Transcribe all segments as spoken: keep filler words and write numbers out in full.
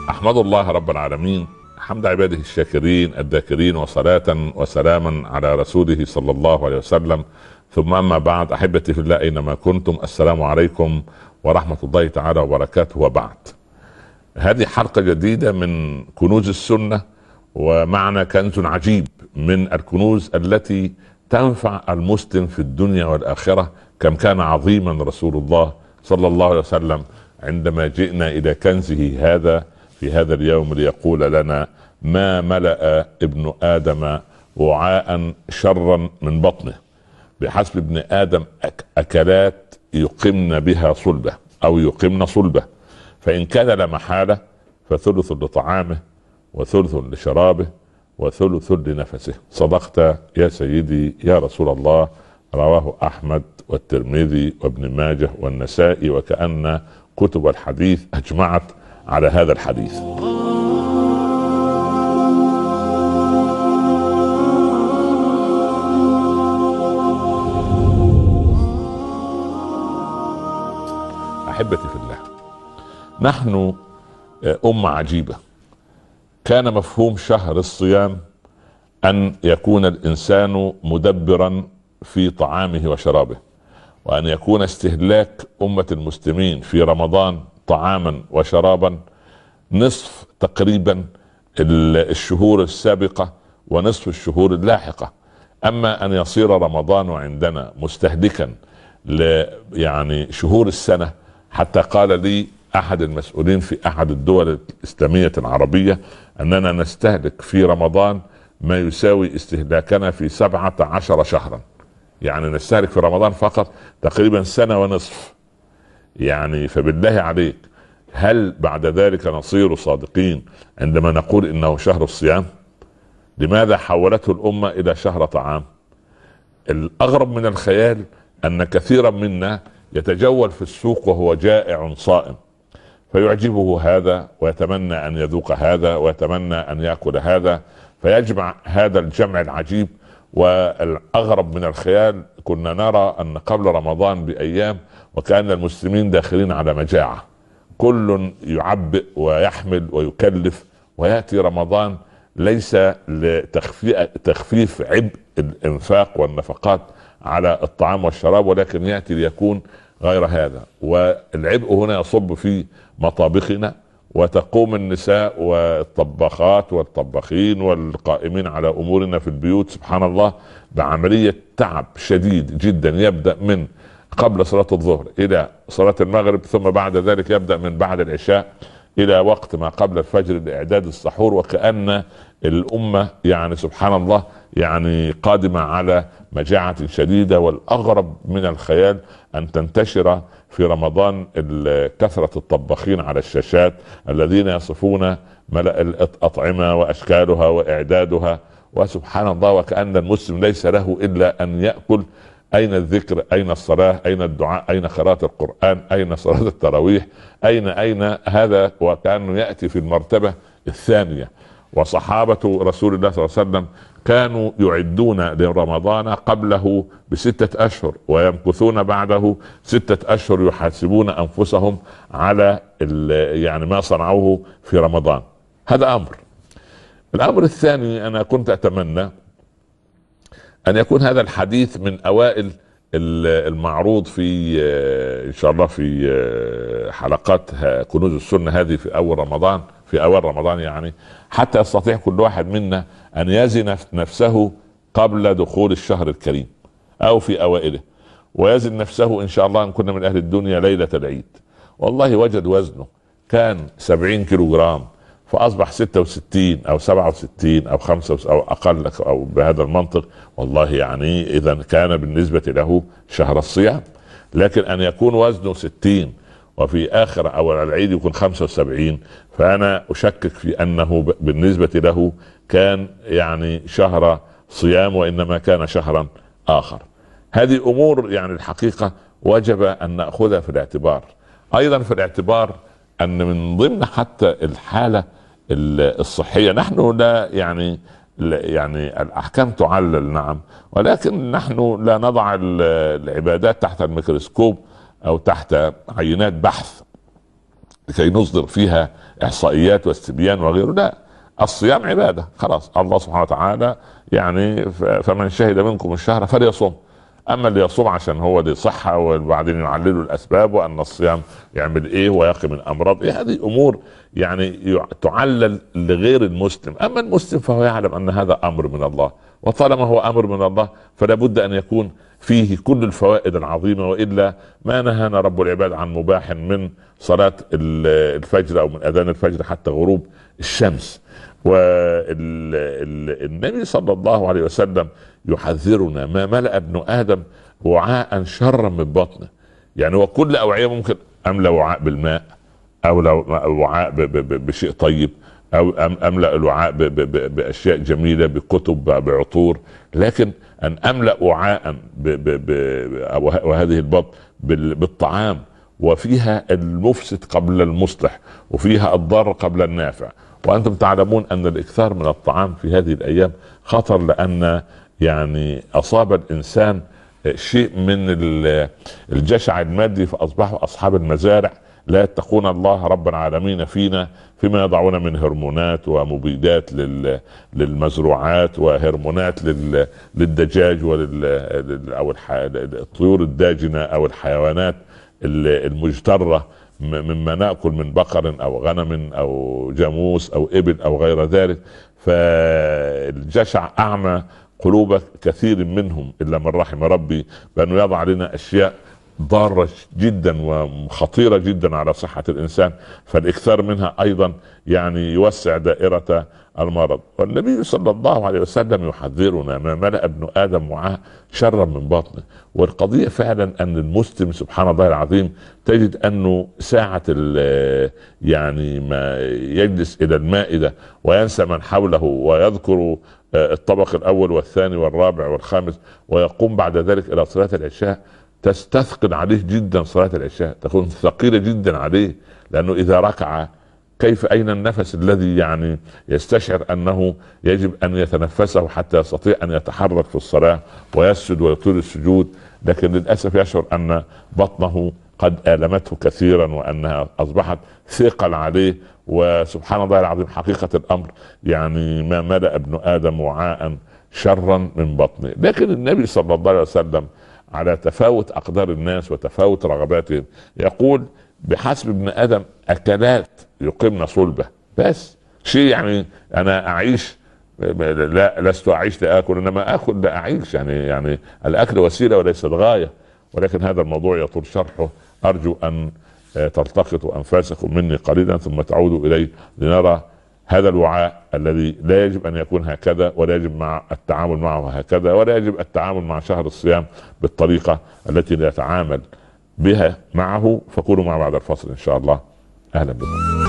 أحمد الله رب العالمين حمد عباده الشاكرين الذاكرين، وصلاة وسلاما على رسوله صلى الله عليه وسلم. ثم أما بعد، أحبتي في الله أينما كنتم، السلام عليكم ورحمة الله تعالى وبركاته. وبعد، هذه حلقة جديدة من كنوز السنة، ومعنا كنز عجيب من الكنوز التي تنفع المسلم في الدنيا والآخرة. كم كان عظيما رسول الله صلى الله عليه وسلم عندما جئنا إلى كنزه هذا في هذا اليوم ليقول لنا: ما ملأ ابن آدم وعاء شرا من بطنه، بحسب ابن آدم أكلات يقمن بها صلبه أو يقمن صلبه، فإن كان لمحالة فثلث لطعامه وثلث لشرابه وثلث لنفسه. صدقت يا سيدي يا رسول الله. رواه أحمد والترمذي وابن ماجه والنسائي، وكأن كتب الحديث أجمعت على هذا الحديث. أحبتي في الله، نحن أمة عجيبة. كان مفهوم شهر الصيام أن يكون الإنسان مدبرا في طعامه وشرابه، وأن يكون استهلاك أمة المسلمين في رمضان طعاما وشرابا نصف تقريبا الشهور السابقة ونصف الشهور اللاحقة. أما أن يصير رمضان عندنا مستهلكا ل يعني شهور السنة، حتى قال لي أحد المسؤولين في أحد الدول الإسلامية العربية أننا نستهلك في رمضان ما يساوي استهلاكنا في سبعة عشر شهرا. يعني نستهلك في رمضان فقط تقريبا سنة ونصف. يعني فبالله عليك، هل بعد ذلك نصير صادقين عندما نقول إنه شهر الصيام؟ لماذا حولته الأمة إلى شهر طعام؟ الأغرب من الخيال أن كثيرا منا يتجول في السوق وهو جائع صائم، فيعجبه هذا ويتمنى أن يذوق هذا ويتمنى أن يأكل هذا، فيجمع هذا الجمع العجيب. والأغرب من الخيال، كنا نرى أن قبل رمضان بأيام وكأن المسلمين داخلين على مجاعة، كل يعبئ ويحمل ويكلف، ويأتي رمضان ليس لتخفيف عبء الإنفاق والنفقات على الطعام والشراب، ولكن يأتي ليكون غير هذا. والعبء هنا يصب في مطابخنا، وتقوم النساء والطباخات والطباخين والقائمين على أمورنا في البيوت سبحان الله بعملية تعب شديد جدا، يبدأ من قبل صلاة الظهر إلى صلاة المغرب، ثم بعد ذلك يبدأ من بعد العشاء إلى وقت ما قبل الفجر لإعداد السحور. وكأن الأمة يعني سبحان الله يعني قادمة على مجاعة شديدة. والأغرب من الخيال أن تنتشر في رمضان كثرة الطباخين على الشاشات الذين يصفون ملأ الأطعمة وأشكالها وإعدادها، وسبحان الله وكأن المسلم ليس له إلا أن يأكل. أين الذكر؟ أين الصلاة؟ أين الدعاء؟ أين قراءة القرآن؟ أين صلاة التراويح؟ أين أين هذا؟ وكأنه يأتي في المرتبة الثانية. وصحابة رسول الله صلى الله عليه وسلم كانوا يعدون لرمضان قبله بستة أشهر، ويمكثون بعده ستة أشهر يحاسبون أنفسهم على يعني ما صنعوه في رمضان. هذا أمر. الأمر الثاني، أنا كنت أتمنى أن يكون هذا الحديث من أوائل المعروض في إن شاء الله في حلقات كنوز السنة هذه في أول رمضان في أول رمضان يعني حتى يستطيع كل واحد منا أن يزن نفسه قبل دخول الشهر الكريم أو في أوائله، ويزن نفسه إن شاء الله أن كنا من أهل الدنيا ليلة العيد. والله وجد وزنه كان سبعين كيلو جرام فأصبح ستة وستين أو سبعة وستين أو خمسة أو أقل أو بهذا المنطق. والله يعني إذا كان بالنسبة له شهر الصيام. لكن أن يكون وزنه ستين وفي آخر أو العيد يكون خمسة وسبعين، فأنا أشكك في أنه بالنسبة له كان يعني شهر صيام، وإنما كان شهرا آخر. هذه أمور يعني الحقيقة وجب أن نأخذها في الاعتبار. أيضا في الاعتبار أن من ضمن حتى الحالة الصحية، نحن لا يعني يعني الأحكام تعلل نعم، ولكن نحن لا نضع العبادات تحت الميكروسكوب أو تحت عينات بحث. لكي نصدر فيها احصائيات واستبيان وغيره. لا، الصيام عباده خلاص. الله سبحانه وتعالى يعني فمن شهد منكم الشهر فليصوم. اما اللي يصوم عشان هو دي صحه وبعدين يعللوا الاسباب وان الصيام يعمل ايه ويقي من امراض إيه، هذه امور يعني تعلل لغير المسلم. اما المسلم فهو يعلم ان هذا امر من الله، وطالما هو امر من الله فلا بد ان يكون فيه كل الفوائد العظيمه، والا ما نهانا رب العباد عن مباح من صلاه الفجر او من اذان الفجر حتى غروب الشمس. والنبي صلى الله عليه وسلم يحذرنا: ما ملأ ابن ادم وعاء شرا من بطنه. يعني وكل اوعيه ممكن املا وعاء بالماء، او لو وعاء بشيء طيب، او املا الوعاء باشياء جميله، بكتب، بعطور، لكن ان املا وعاء وهذه البطن بالطعام وفيها المفسد قبل المصلح وفيها الضار قبل النافع. وانتم تعلمون ان الاكثار من الطعام في هذه الايام خطر، لان يعني اصاب الانسان شيء من الجشع المادي، فاصبحوا اصحاب المزارع لا يتقون الله رب العالمين فينا فيما يضعون من هرمونات ومبيدات للمزروعات وهرمونات للدجاج ولل او الطيور الداجنه او الحيوانات المجتره مما ناكل من بقر او غنم او جاموس او ابل او غير ذلك. فالجشع اعمى قلوب كثير منهم الا من رحم ربي، بانه يضع لنا اشياء ضارة جدا وخطيرة جدا على صحة الانسان، فالاكثار منها ايضا يعني يوسع دائرة المرض. والنبي صلى الله عليه وسلم يحذرنا: ما ملأ ابن ادم وعاء شرا من بطنه. والقضية فعلا ان المسلم سبحان الله العظيم تجد انه ساعة يعني ما يجلس الى المائدة وينسى من حوله ويذكر الطبق الاول والثاني والرابع والخامس، ويقوم بعد ذلك الى صلاة العشاء، تستثقل عليه جدا صلاة العشاء، تكون ثقيلة جدا عليه، لانه اذا ركع كيف اين النفس الذي يعني يستشعر انه يجب ان يتنفسه حتى يستطيع ان يتحرك في الصلاة ويسجد ويطيل السجود. لكن للاسف يشعر ان بطنه قد آلمته كثيرا وانها اصبحت ثقل عليه. وسبحان الله العظيم حقيقة الامر يعني ما ملأ ابن ادم وعاء شرا من بطنه. لكن النبي صلى الله عليه وسلم على تفاوت اقدار الناس وتفاوت رغباتهم يقول: بحسب ابن ادم اكلات يقمن صلبه. بس شيء يعني انا اعيش، لا لست اعيش لاكل، انما اكل لاعيش. يعني يعني الاكل وسيله وليست غايه. ولكن هذا الموضوع يطول شرحه، ارجو ان تلتقطوا انفاسكم مني قليلا ثم تعودوا الي لنرى هذا الوعاء الذي لا يجب ان يكون هكذا، ولا يجب مع التعامل معه هكذا، ولا يجب التعامل مع شهر الصيام بالطريقة التي لا يتعامل بها معه. فكونوا مع بعد الفصل ان شاء الله. اهلا بكم،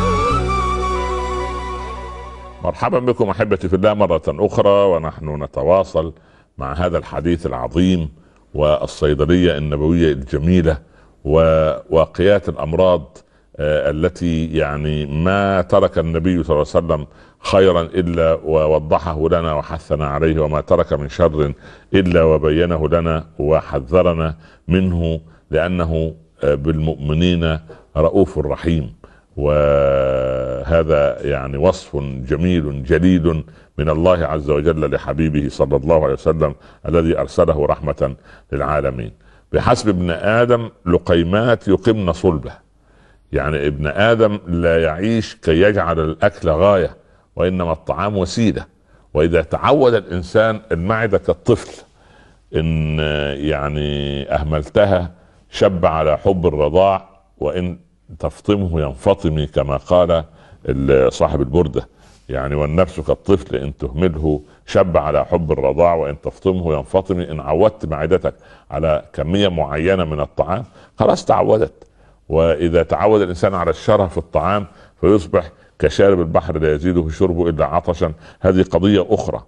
مرحبا بكم احبتي في الله مرة اخرى، ونحن نتواصل مع هذا الحديث العظيم والصيدلية النبوية الجميلة وواقيات الامراض التي يعني ما ترك النبي صلى الله عليه وسلم خيرا الا ووضحه لنا وحثنا عليه، وما ترك من شر الا وبينه لنا وحذرنا منه، لانه بالمؤمنين رؤوف رحيم. وهذا يعني وصف جميل جليل من الله عز وجل لحبيبه صلى الله عليه وسلم الذي ارسله رحمة للعالمين. بحسب ابن ادم لقيمات يقمن صلبه. يعني ابن ادم لا يعيش كي يجعل الاكل غاية، وانما الطعام وسيلة. واذا تعود الانسان، المعدة كالطفل، ان يعني اهملتها شب على حب الرضاع، وان تفطمه ينفطمي كما قال صاحب البردة. يعني والنفس كالطفل ان تهمله شب على حب الرضاع، وان تفطمه ينفطمي. ان عودت معدتك على كمية معينة من الطعام خلاص تعودت. واذا تعود الانسان على الشره في الطعام فيصبح كشارب البحر لا يزيده شربه الا عطشا. هذه قضية اخرى.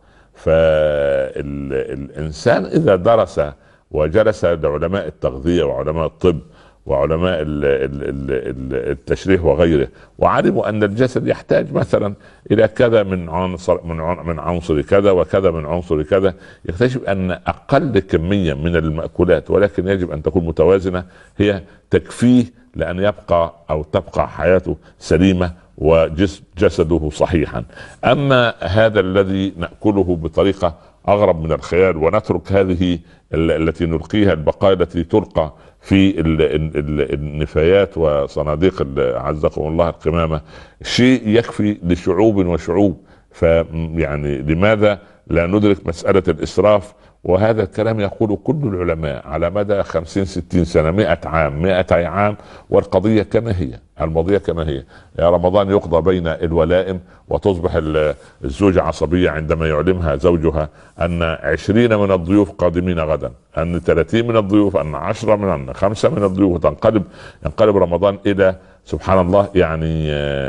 فالانسان اذا درس وجلس لعلماء التغذية وعلماء الطب وعلماء التشريح وغيره، وعلموا ان الجسد يحتاج مثلا الى كذا من عنصر من عنصر كذا وكذا من عنصر كذا، يكتشف ان اقل كمية من المأكولات، ولكن يجب ان تكون متوازنة، هي تكفيه لأن يبقى أو تبقى حياته سليمة وجسده صحيحا. أما هذا الذي نأكله بطريقة أغرب من الخيال ونترك هذه التي نلقيها، البقايا التي تلقى في النفايات وصناديق عزكم الله القمامة، شيء يكفي لشعوب وشعوب. فيعني لماذا لا ندرك مسألة الإسراف؟ وهذا الكلام يقول كل العلماء على مدى خمسين ستين سنة، مئة عام، مئتي عام، والقضية كما هي، الماضية كما هي. يا رمضان يقضى بين الولائم وتصبح الزوجة عصبية عندما يعلمها زوجها أن عشرين من الضيوف قادمين غدا، أن ثلاثين من الضيوف، أن عشرة من أن خمسة من الضيوف. تنقلب ينقلب رمضان إلى سبحان الله يعني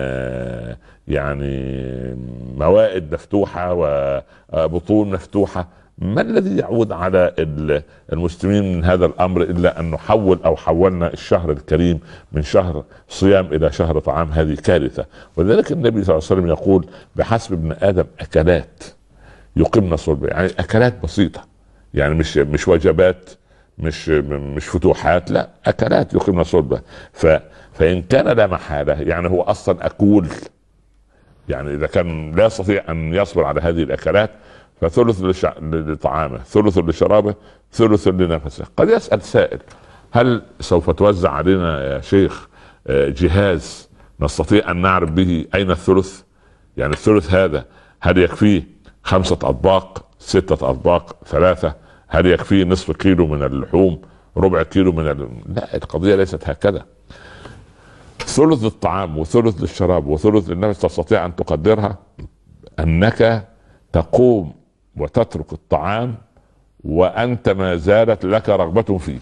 يعني موائد مفتوحة وبطون مفتوحة. ما الذي يعود على المسلمين من هذا الامر الا ان نحول او حولنا الشهر الكريم من شهر صيام الى شهر طعام؟ هذه كارثه. ولذلك النبي صلى الله عليه وسلم يقول بحسب ابن ادم اكلات يقمن صلبه، يعني اكلات بسيطه، يعني مش مش وجبات، مش مش فتوحات، لا، اكلات يقمن صلبه. ف فان كان لا محاله، يعني هو اصلا اكول، يعني اذا كان لا يستطيع ان يصبر على هذه الاكلات فثلث لشع... لطعامه، ثلث لشرابه، ثلث لنفسه. قد يسأل سائل: هل سوف توزع علينا يا شيخ جهاز نستطيع ان نعرف به اين الثلث؟ يعني الثلث هذا هل يكفيه خمسة اطباق، ستة اطباق، ثلاثة؟ هل يكفيه نصف كيلو من اللحوم، ربع كيلو من ال... لا، القضية ليست هكذا. ثلث للطعام وثلث للشراب وثلث للنفس تستطيع ان تقدرها انك تقوم وتترك الطعام وأنت ما زالت لك رغبة فيه،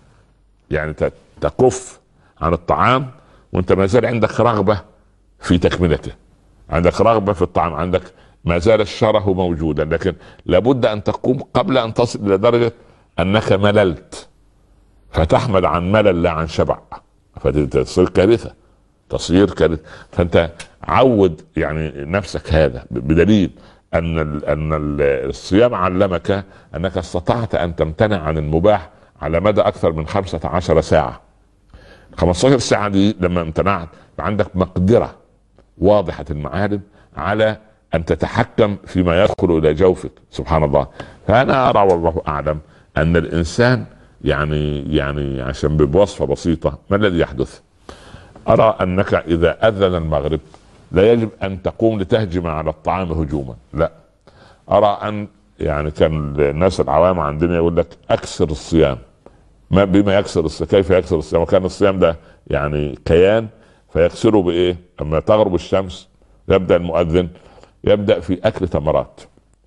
يعني تكف عن الطعام وأنت ما زال عندك رغبة في تكملته، عندك رغبة في الطعام، عندك ما زال الشره موجودا، لكن لابد أن تقوم قبل أن تصل إلى درجة أنك مللت فتحمد عن ملل لا عن شبع، فتصير كارثة، تصير كارثة. فأنت عود يعني نفسك هذا، بدليل ان ان الصيام علمك انك استطعت ان تمتنع عن المباح على مدى اكثر من خمسة عشر ساعة. خمسة عشر ساعة دي لما امتنعت عندك مقدرة واضحة المعالم على ان تتحكم فيما يدخل الى جوفك، سبحان الله. فانا ارى والله اعلم ان الانسان يعني يعني عشان بوصفة بسيطة ما الذي يحدث؟ ارى انك اذا اذن المغرب لا يجب ان تقوم لتهجم على الطعام هجوما، لا، ارى ان يعني كان الناس العوام عندنا يقول لك اكسر الصيام. ما بما يكسر الصيام، كيف يكسر الصيام؟ وكان الصيام ده يعني كيان، فيكسره بايه؟ اما تغرب الشمس يبدا المؤذن يبدا في اكل تمرات،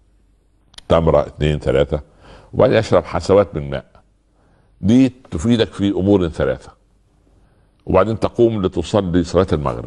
تمره اثنين ثلاثه، وبعدين يشرب حسوات من ماء، دي تفيدك في امور ثلاثه. وبعدين تقوم لتصلي صلاه المغرب.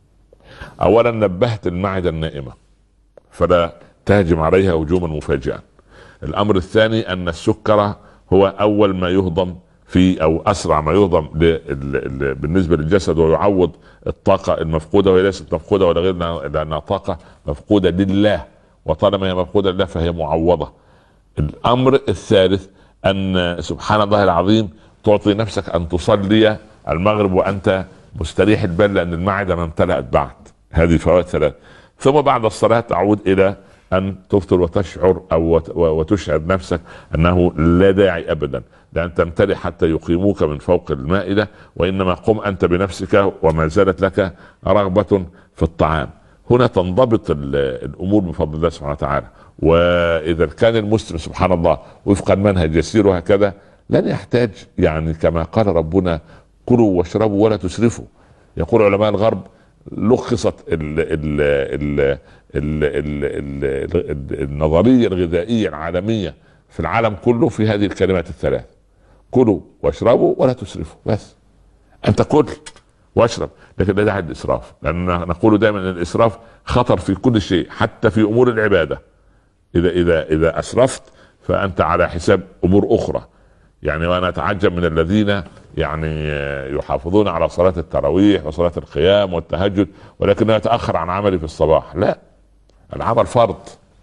اولا نبهت المعدة النائمة فلا تهجم عليها هجوما مفاجئا. الامر الثاني ان السكر هو اول ما يهضم في او اسرع ما يهضم بالنسبة للجسد ويعوض الطاقة المفقودة، وهي ليست مفقودة ولا غير لانها طاقة مفقودة لله، وطالما هي مفقودة لله فهي معوضة. الامر الثالث ان سبحان الله العظيم تعطي نفسك ان تصلي المغرب وانت مستريح البال لان المعدة ما امتلأت بعد. هذه فوائد ثلاث. ثم بعد الصلاة تعود الى ان تفطر وتشعر او وتشعر نفسك انه لا داعي ابدا لان تمتلئ حتى يقيموك من فوق المائدة، وانما قم انت بنفسك وما زالت لك رغبة في الطعام. هنا تنضبط الامور بفضل الله سبحانه وتعالى. واذا كان المسلم سبحان الله وفق المنهج يسير هكذا لن يحتاج، يعني كما قال ربنا: كلوا واشربوا ولا تسرفوا. يقول علماء الغرب لخصت ال ال ال ال ال ال النظرية الغذائية العالمية في العالم كله في هذه الكلمات الثلاث: كلوا واشربوا ولا تسرفوا. بس انت كل واشرب، لكن لا داعي للاسراف، لان نقول دائما ان الاسراف خطر في كل شيء حتى في امور العبادة. اذا اذا اذا اسرفت فانت على حساب امور اخرى. يعني وانا اتعجب من الذين يعني يحافظون على صلاة التراويح وصلاة القيام والتهجد ولكنه يتأخر عن عمله في الصباح. لا، العمل فرض،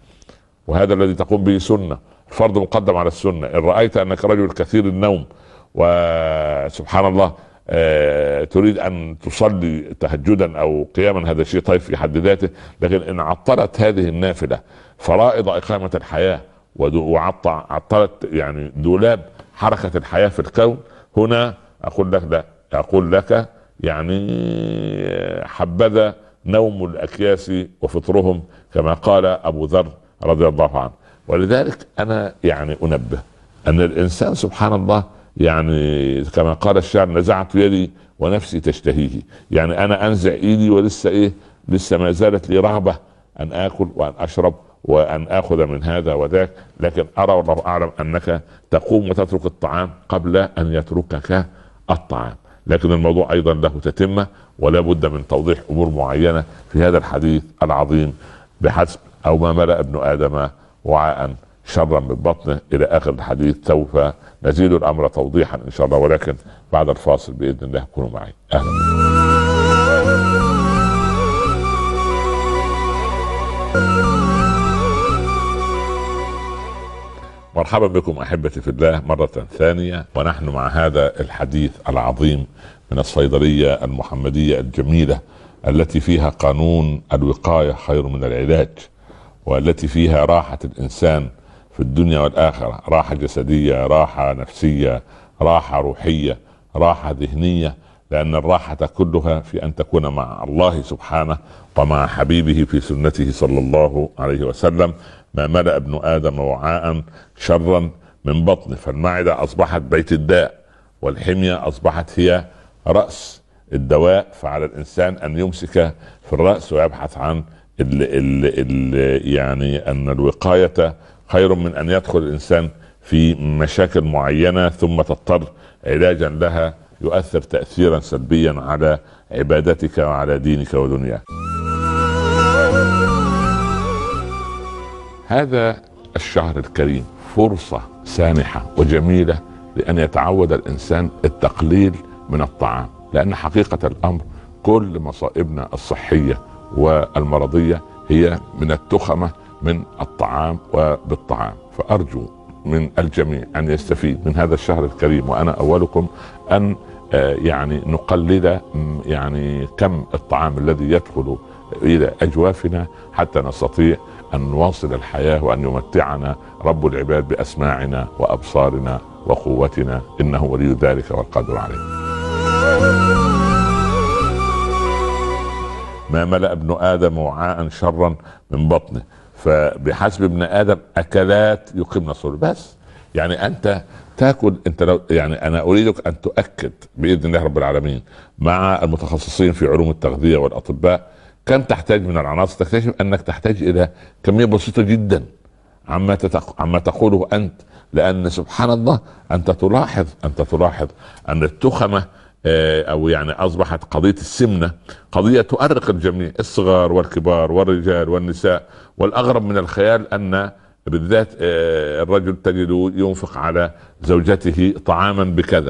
وهذا الذي تقوم به سنة. الفرض مقدم على السنة. ان رأيت انك رجل كثير النوم وسبحان الله آه تريد ان تصلي تهجدا او قياما، هذا شيء طيب في حد ذاته، لكن ان عطلت هذه النافله فرائض اقامه الحياه وعطلت يعني دولاب حركه الحياه في الكون، هنا اقول لك لا، اقول لك يعني حبذا نوم الاكياس وفطرهم، كما قال ابو ذر رضي الله عنه. ولذلك انا يعني انبه ان الانسان سبحان الله، يعني كما قال الشاعر: نزعت يدي ونفسي تشتهيه. يعني انا انزع ايدي ولسه ايه، لسه ما زالت لي رغبه ان اكل وان اشرب وان اخذ من هذا وذاك، لكن ارى والله اعلم انك تقوم وتترك الطعام قبل ان يتركك الطعام. لكن الموضوع ايضا له تتمه، ولا بد من توضيح امور معينه في هذا الحديث العظيم: بحسب او ما ملأ ابن ادم وعاء شرا من بطنه، الى اخر الحديث. سوف نزيد الامر توضيحا ان شاء الله، ولكن بعد الفاصل باذن الله. كونوا معي. اهلا. مرحبا بكم احبتي في الله مرة ثانية، ونحن مع هذا الحديث العظيم من الصيدلية المحمدية الجميلة، التي فيها قانون الوقاية خير من العلاج، والتي فيها راحة الانسان في الدنيا والاخرة، راحة جسدية، راحة نفسية، راحة روحية، راحة ذهنية، لان الراحة كلها في ان تكون مع الله سبحانه ومع حبيبه في سنته صلى الله عليه وسلم. ما ملأ ابن آدم وعاء شرا من بطنه، فالمعدة أصبحت بيت الداء، والحمية أصبحت هي رأس الدواء، فعلى الإنسان أن يمسك في الرأس ويبحث عن ال ال ال يعني أن الوقاية خير من أن يدخل الإنسان في مشاكل معينة ثم تضطر علاجا لها يؤثر تأثيرا سلبيا على عبادتك وعلى دينك ودنياك. هذا الشهر الكريم فرصة سانحة وجميلة لأن يتعود الإنسان التقليل من الطعام، لأن حقيقة الأمر كل مصائبنا الصحية والمرضية هي من التخمة من الطعام وبالطعام. فأرجو من الجميع أن يستفيد من هذا الشهر الكريم، وأنا أولكم، أن يعني نقلل يعني كم الطعام الذي يدخل إلى أجوافنا حتى نستطيع أن نواصل الحياة وأن يمتعنا رب العباد بأسماعنا وأبصارنا وقوتنا، إنه ولي ذلك والقادر عليه. ما ملأ ابن آدم وعاء شرا من بطنه، فبحسب ابن آدم أكلات يقمن صلب. بس يعني أنت تاكل، انت لو يعني انا اريدك ان تؤكد باذن الله رب العالمين مع المتخصصين في علوم التغذيه والاطباء كم تحتاج من العناصر، تكتشف انك تحتاج الى كميه بسيطه جدا عما تتق... عما تقوله انت، لان سبحان الله انت تلاحظ انت تلاحظ ان التخمه او يعني اصبحت قضيه السمنه قضيه تؤرق الجميع، الصغار والكبار والرجال والنساء. والاغرب من الخيال ان بالذات الرجل تجد ينفق على زوجته طعاما بكذا،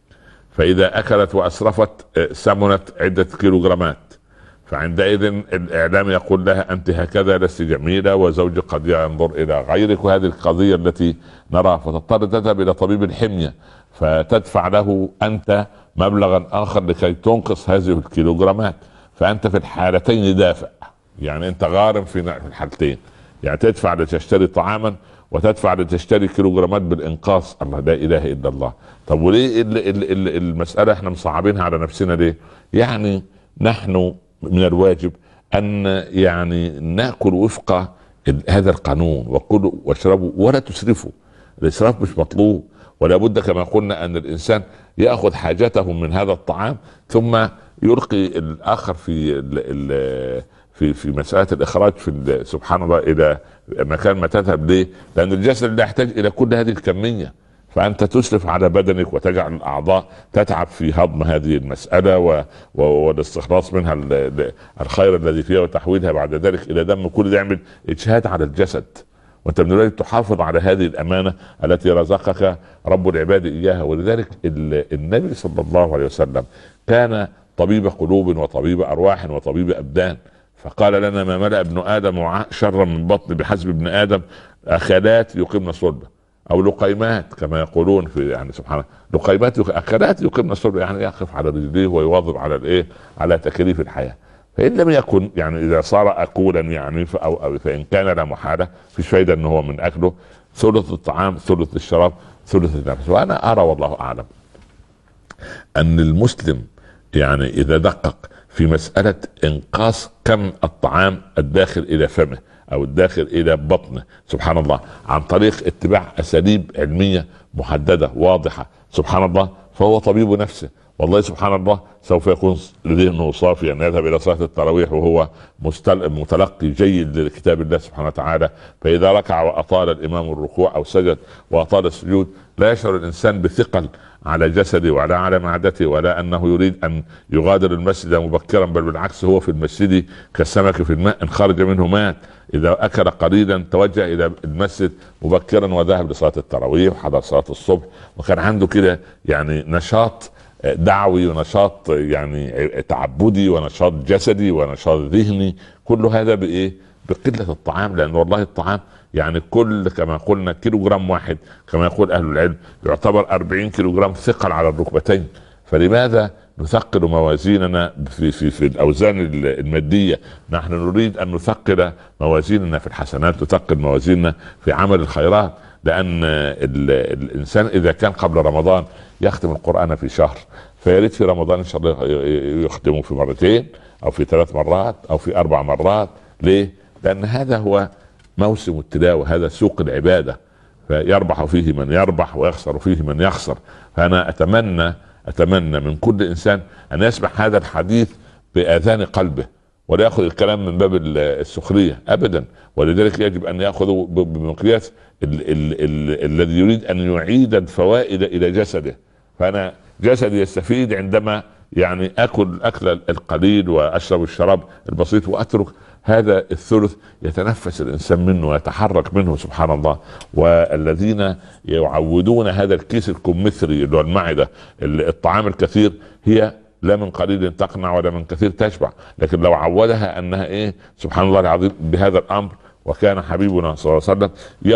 فإذا أكلت وأسرفت سمنت عدة كيلوغرامات، فعندئذ الإعلام يقول لها أنت هكذا لست جميلة وزوجك قد ينظر إلى غيرك، وهذه القضية التي نراها، فتضطر تذهب إلى طبيب الحمية فتدفع له أنت مبلغا آخر لكي تنقص هذه الكيلوغرامات. فأنت في الحالتين دافع، يعني أنت غارم في الحالتين، يعني تدفع لتشتري طعاما وتدفع لتشتري كيلوغرامات بالانقاص. الله، لا اله الا الله. طب وليه ال ال ال المساله احنا مصعبينها على نفسنا ليه؟ يعني نحن من الواجب ان يعني ناكل وفق هذا القانون، وكلوا واشربوا ولا تسرفوا. الاسراف مش مطلوب، ولا بد كما قلنا ان الانسان ياخذ حاجته من هذا الطعام ثم يلقي الاخر في ال ال في في مسألة الإخراج في سبحان الله إلى مكان ما تذهب. ليه؟ لأن الجسد لا يحتاج إلى كل هذه الكمية، فأنت تسرف على بدنك وتجعل الأعضاء تتعب في هضم هذه المسألة و... و... والاستخلاص منها ال... الخير الذي فيها وتحويلها بعد ذلك إلى دم. كل ده يعمل إجهاد على الجسد، وأنت من ذلك تحافظ على هذه الأمانة التي رزقك رب العباد إياها. ولذلك ال... النبي صلى الله عليه وسلم كان طبيب قلوب وطبيب أرواح وطبيب أبدان، فقال لنا ما ملأ ابن آدم وعاء شرا من بطن بحسب ابن آدم أكلات يقمن صلبه. او لقيمات كما يقولون في يعني سبحان الله، لقيمات اكلات يقيمن الصلب، يعني يقف على رجليه ويواظب على الايه على تكاليف الحياه. فان لم يكن يعني اذا صار اكولا يعني أو, او فان كان لا محاله فيش فايده ان هو من اكله، ثلث الطعام ثلث الشراب ثلث النفس. وانا ارى والله اعلم ان المسلم يعني اذا دقق في مسألة انقاص كم الطعام الداخل الى فمه او الداخل الى بطنه سبحان الله، عن طريق اتباع اساليب علمية محددة واضحة سبحان الله، فهو طبيب نفسه. والله سبحان الله سوف يكون ذهنه صافيا يذهب الى صلاة التراويح وهو متلقي جيد لكتاب الله سبحانه وتعالى. فاذا ركع واطال الامام الركوع او سجد واطال السجود لا يشعر الانسان بثقل على جسده ولا على معدته، ولا انه يريد ان يغادر المسجد مبكرا، بل بالعكس هو في المسجد كالسمك في الماء ان خرج منه مات. اذا اكل قليلا توجه الى المسجد مبكرا وذهب لصلاة التراويح وحضر صلاة الصبح، وكان عنده كده يعني نشاط دعوي ونشاط يعني تعبدي ونشاط جسدي ونشاط ذهني. كل هذا بايه؟ بقلة الطعام. لان والله الطعام يعني كل كما قلنا كيلو جرام واحد كما يقول اهل العلم يعتبر أربعين كيلو جرام ثقل على الركبتين. فلماذا نثقل موازيننا في, في, في الاوزان المادية؟ نحن نريد ان نثقل موازيننا في الحسنات، نثقل موازيننا في عمل الخيرات. لان الانسان اذا كان قبل رمضان يختم القرآن في شهر، فيريد في رمضان ان شاء الله يختمه في مرتين او في ثلاث مرات او في اربع مرات. ليه؟ لان هذا هو موسم التلاوة، هذا سوق العبادة، فيربح فيه من يربح ويخسر فيه من يخسر. فانا اتمنى اتمنى من كل انسان ان يسمع هذا الحديث باذان قلبه، ولا ياخذ الكلام من باب السخرية ابدا. ولذلك يجب ان ياخذه بمقياس الذي يريد ان يعيد الفوائد الى جسده. فانا جسدي يستفيد عندما يعني اكل اكل القليل واشرب الشراب البسيط، واترك هذا الثلث يتنفس الانسان منه ويتحرك منه سبحان الله. والذين يعودون هذا الكيس الكمثري اللي هو المعدة، الطعام الكثير هي لا من قليل تقنع ولا من كثير تشبع، لكن لو عودها انها ايه سبحان الله العظيم بهذا الامر. وكان حبيبنا صلى الله عليه وسلم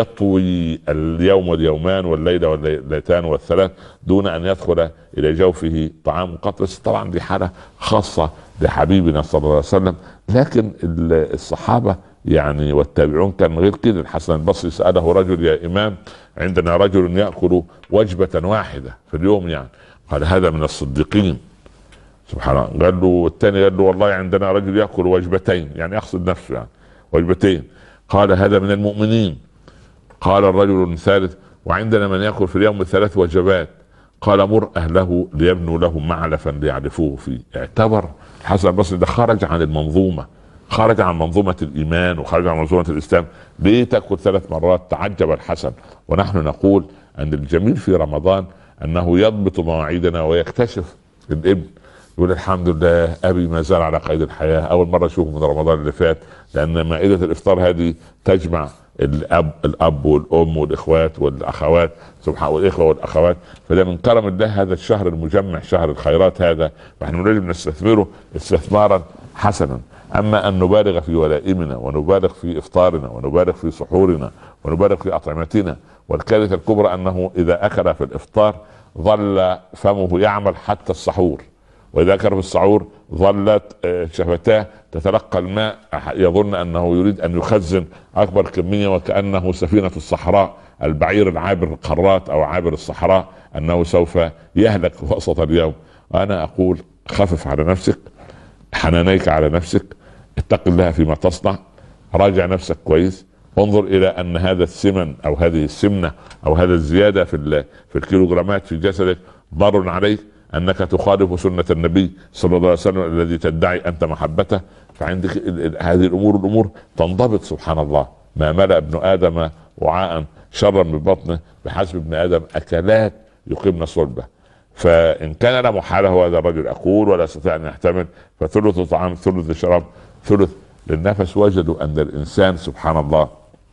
يطوي اليوم واليومان والليلة والليلتان والثلاث دون ان يدخل الى جوفه طعام قط. بس طبعا دي حالة خاصة لحبيبنا صلى الله عليه وسلم. لكن الصحابة يعني والتابعون كان غير كده. الحسن البصري سأله رجل: يا امام عندنا رجل يأكل وجبة واحدة في اليوم، يعني قال: هذا من الصديقين. سبحان الله. قال له الثاني قال له: والله عندنا رجل يأكل وجبتين، يعني يقصد نفسه يعني وجبتين. قال: هذا من المؤمنين. قال الرجل الثالث: وعندنا من يأكل في اليوم ثلاث وجبات. قال: مر أهله ليبنوا له معلفا ليعرفوه فيه. اعتبر الحسن البصري ده خرج عن المنظومة، خرج عن منظومة الإيمان وخرج عن منظومة الإسلام. ليه تأكل ثلاث مرات؟ تعجب الحسن. ونحن نقول أن الجميل في رمضان أنه يضبط مواعيدنا ويكتشف الابن، يقول: الحمد لله أبي ما زال على قيد الحياة، أول مرة أشوفه من رمضان اللي فات. لأن مائدة الإفطار هذه تجمع الأب الأب والأم والإخوات والأخوات سبحان والإخوة والأخوات. فده من كرم الله هذا الشهر المجمع، شهر الخيرات هذا، فنحن نريد نستثمره استثمارا حسنا. أما أن نبالغ في ولائمنا ونبالغ في إفطارنا ونبالغ في سحورنا ونبالغ في أطعمتنا، والكارثة الكبرى أنه إذا أكل في الإفطار ظل فمه يعمل حتى السحور، وإذا أكل في السحور ظلت شفتاه تتلقى الماء، يظن أنه يريد أن يخزن أكبر كمية، وكأنه سفينة الصحراء، البعير العابر القارات أو عابر الصحراء، أنه سوف يهلك وسط اليوم. وأنا أقول: خفف على نفسك، حنانيك على نفسك، اتق الله فيما تصنع، راجع نفسك كويس، انظر إلى أن هذا السمن أو هذه السمنة أو هذا الزيادة في في الكيلوغرامات في جسدك ضر عليك، انك تخالف سنة النبي صلى الله عليه وسلم الذي تدعي انت محبته. فعندك هذه الامور الامور تنضبط سبحان الله. ما ملأ ابن ادم وعاء شرا من بطنه بحسب ابن ادم اكلات يقيمن صلبه. فان كان لا محاله هذا الرجل اقول ولا استطيع ان يحتمل، فثلث طعام ثلث شراب ثلث للنفس. وجدوا ان الانسان سبحان الله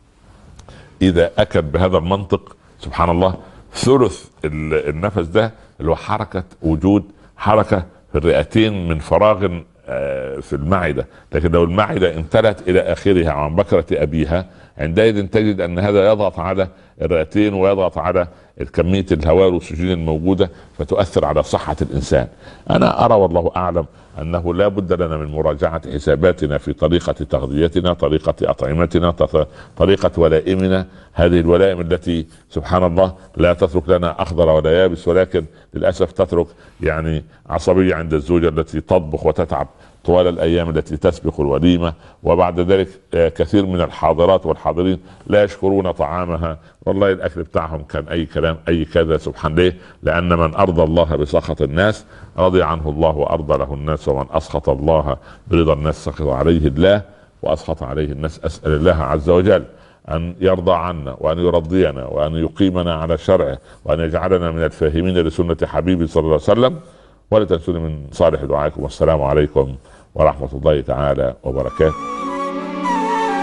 اذا اكل بهذا المنطق سبحان الله ثلث النفس ده اللي هو حركة وجود، حركة في الرئتين من فراغ في المعدة. لكن لو المعدة امتلت إلى آخرها عن بكرة أبيها، عندئذ تجد أن هذا يضغط على الرئتين ويضغط على كميه الهواء والاكسجين الموجوده فتؤثر على صحه الانسان. انا ارى والله اعلم انه لا بد لنا من مراجعه حساباتنا في طريقه تغذيتنا، طريقه اطعمتنا، طريقه ولائمنا. هذه الولائم التي سبحان الله لا تترك لنا اخضر ولا يابس، ولكن للاسف تترك يعني عصبيه عند الزوجه التي تطبخ وتتعب طوال الايام التي تسبق الوليمه، وبعد ذلك كثير من الحاضرات والحاضرين لا يشكرون طعامها، والله الاكل بتاعهم كان اي كلام اي كذا. سبحان الله، لان من ارضى الله بسخط الناس رضي عنه الله وارضى له الناس، ومن اسخط الله برضا الناس سخط عليه الله واسخط عليه الناس. اسال الله عز وجل ان يرضى عنا وان يرضينا وان يقيمنا على شرعه وان يجعلنا من الفاهمين لسنه حبيبه صلى الله عليه وسلم. ولا تنسوني من صالح دعائكم، والسلام عليكم ورحمه الله تعالى وبركاته.